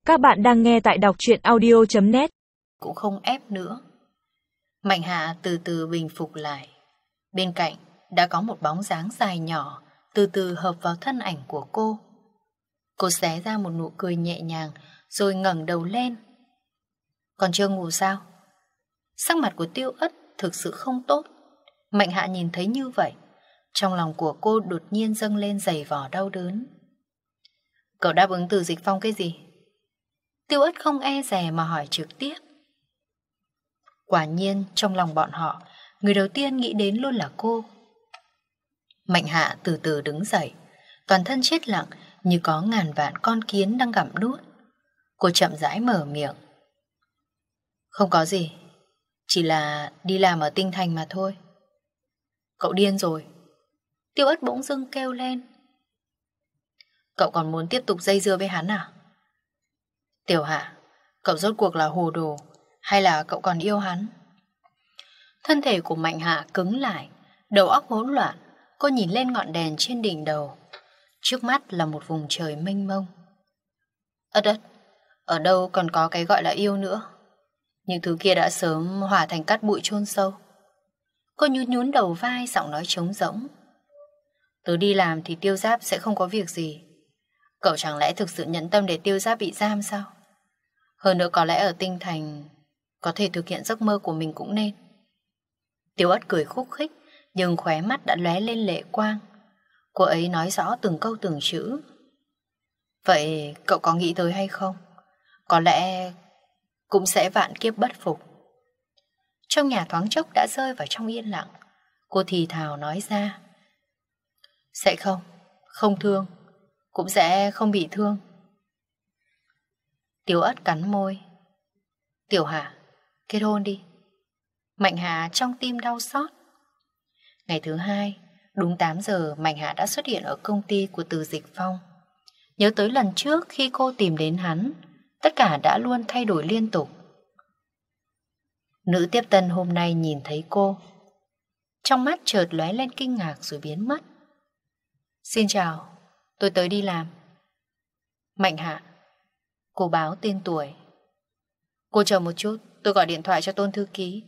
Các bạn đang nghe tại đọc truyện audio.net. Cũng không ép nữa. Mạnh Hạ từ từ bình phục lại. Bên cạnh đã có một bóng dáng dài nhỏ từ từ hợp vào thân ảnh của cô. Cô xé ra một nụ cười nhẹ nhàng rồi ngẩng đầu lên. Còn chưa ngủ sao? Sắc mặt của Tiêu Ất thực sự không tốt. Mạnh Hạ nhìn thấy như vậy, trong lòng của cô đột nhiên dâng lên dày vò đau đớn. Cậu đáp ứng Từ Dịch Phong cái gì? Tiêu Ất không e dè mà hỏi trực tiếp. Quả nhiên trong lòng bọn họ, người đầu tiên nghĩ đến luôn là cô. Mạnh Hạ từ từ đứng dậy, toàn thân chết lặng như có ngàn vạn con kiến đang gặm nuốt. Cô chậm rãi mở miệng. Không có gì, chỉ là đi làm ở Tinh Thành mà thôi. Cậu điên rồi. Tiêu Ất bỗng dưng kêu lên. Cậu còn muốn tiếp tục dây dưa với hắn à? Tiểu Hạ, cậu rốt cuộc là hồ đồ hay là cậu còn yêu hắn? Thân thể của Mạnh Hạ cứng lại, đầu óc hỗn loạn. Cô nhìn lên ngọn đèn trên đỉnh đầu. Trước mắt là một vùng trời mênh mông. Ất ất, ở đâu còn có cái gọi là yêu nữa. Những thứ kia đã sớm hòa thành cát bụi chôn sâu. Cô nhún nhún đầu vai, giọng nói trống rỗng. Tớ đi làm thì Tiêu Giáp sẽ không có việc gì. Cậu chẳng lẽ thực sự nhẫn tâm để Tiêu Giáp bị giam sao? Hơn nữa có lẽ ở Tinh Thành có thể thực hiện giấc mơ của mình cũng nên. Tiêu Ất cười khúc khích, nhưng khóe mắt đã lóe lên lệ quang. Cô ấy nói rõ từng câu từng chữ. Vậy cậu có nghĩ tới hay không? Có lẽ cũng sẽ vạn kiếp bất phục. Trong nhà thoáng chốc đã rơi vào trong yên lặng. Cô thì thào nói ra. Sẽ không, không thương, cũng sẽ không bị thương. Tiêu Ất cắn môi. Tiểu Hạ, kết hôn đi. Mạnh Hạ trong tim đau xót. Ngày thứ hai, đúng 8 giờ Mạnh Hạ đã xuất hiện ở công ty của Từ Dịch Phong. Nhớ tới lần trước khi cô tìm đến hắn, tất cả đã luôn thay đổi liên tục. Nữ tiếp tân hôm nay nhìn thấy cô, trong mắt chợt lóe lên kinh ngạc rồi biến mất. Xin chào, tôi tới đi làm. Mạnh Hạ. Cô báo tên tuổi. Cô chờ một chút, tôi gọi điện thoại cho Tôn thư ký.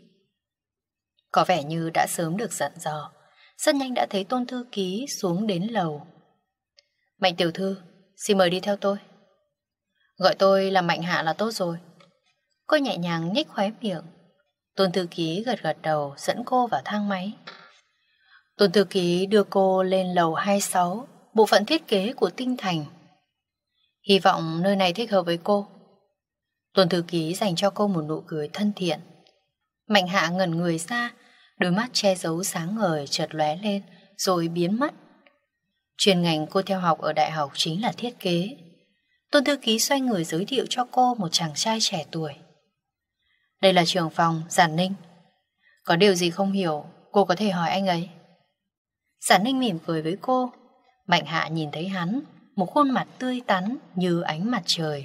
Có vẻ như đã sớm được dặn dò. Rất nhanh đã thấy Tôn thư ký xuống đến lầu. Mạnh tiểu thư, xin mời đi theo tôi. Gọi tôi là Mạnh Hạ là tốt rồi. Cô nhẹ nhàng nhếch khóe miệng. Tôn thư ký gật gật đầu dẫn cô vào thang máy. Tôn thư ký đưa cô lên lầu 26, bộ phận thiết kế của Tinh Thành. Hy vọng nơi này thích hợp với cô. Tôn thư ký dành cho cô một nụ cười thân thiện. Mạnh Hạ ngẩn người ra, đôi mắt che giấu sáng ngời chợt lóe lên rồi biến mất. Chuyên ngành cô theo học ở đại học chính là thiết kế. Tôn thư ký xoay người giới thiệu cho cô một chàng trai trẻ tuổi. Đây là trưởng phòng Giản Ninh. Có điều gì không hiểu, cô có thể hỏi anh ấy. Giản Ninh mỉm cười với cô. Mạnh Hạ nhìn thấy hắn, một khuôn mặt tươi tắn như ánh mặt trời.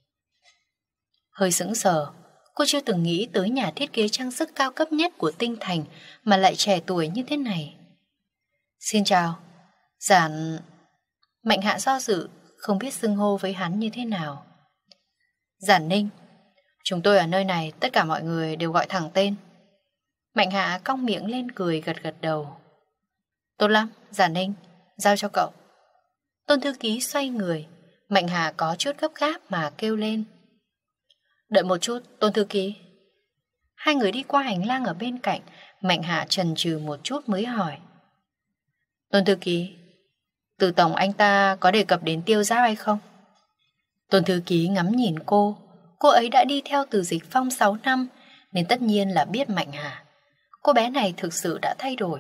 Hơi sững sờ, cô chưa từng nghĩ tới nhà thiết kế trang sức cao cấp nhất của Tinh Thành mà lại trẻ tuổi như thế này. Xin chào, Giản... Mạnh Hạ do dự, không biết xưng hô với hắn như thế nào. Giản Ninh. Chúng tôi ở nơi này, tất cả mọi người đều gọi thẳng tên. Mạnh Hạ cong miệng lên cười gật gật đầu. Tốt lắm, Giản Ninh, giao cho cậu. Tôn thư ký xoay người. Mạnh Hạ có chút gấp gáp mà kêu lên. Đợi một chút, Tôn thư ký. Hai người đi qua hành lang ở bên cạnh. Mạnh Hạ chần chừ một chút mới hỏi. Tôn thư ký, Từ tổng anh ta có đề cập đến Tiêu Giáp hay không? Tôn thư ký ngắm nhìn cô. Cô ấy đã đi theo Từ Dịch Phong 6 năm nên tất nhiên là biết Mạnh Hạ. Cô bé này thực sự đã thay đổi.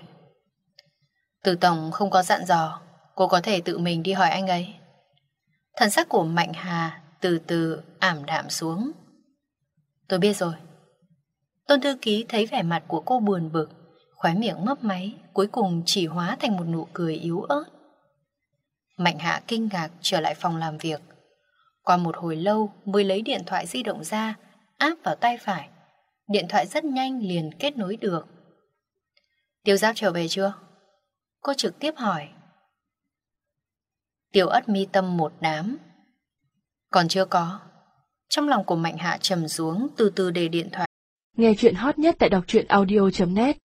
Từ tổng không có dặn dò, cô có thể tự mình đi hỏi anh ấy. Thần sắc của Mạnh Hà từ từ ảm đạm xuống. Tôi biết rồi. Tôn thư ký thấy vẻ mặt của cô buồn bực, khóe miệng mấp máy, cuối cùng chỉ hóa thành một nụ cười yếu ớt. Mạnh Hạ kinh ngạc trở lại phòng làm việc. Qua một hồi lâu mới lấy điện thoại di động ra, áp vào tay phải. Điện thoại rất nhanh liền kết nối được. Tiêu Giáp trở về chưa? Cô trực tiếp hỏi. Tiêu Ất mi tâm một đám. Còn chưa có. Trong lòng của Mạnh Hạ trầm xuống, từ từ để điện thoại. Nghe chuyện hot nhất tại đọc truyện audio.net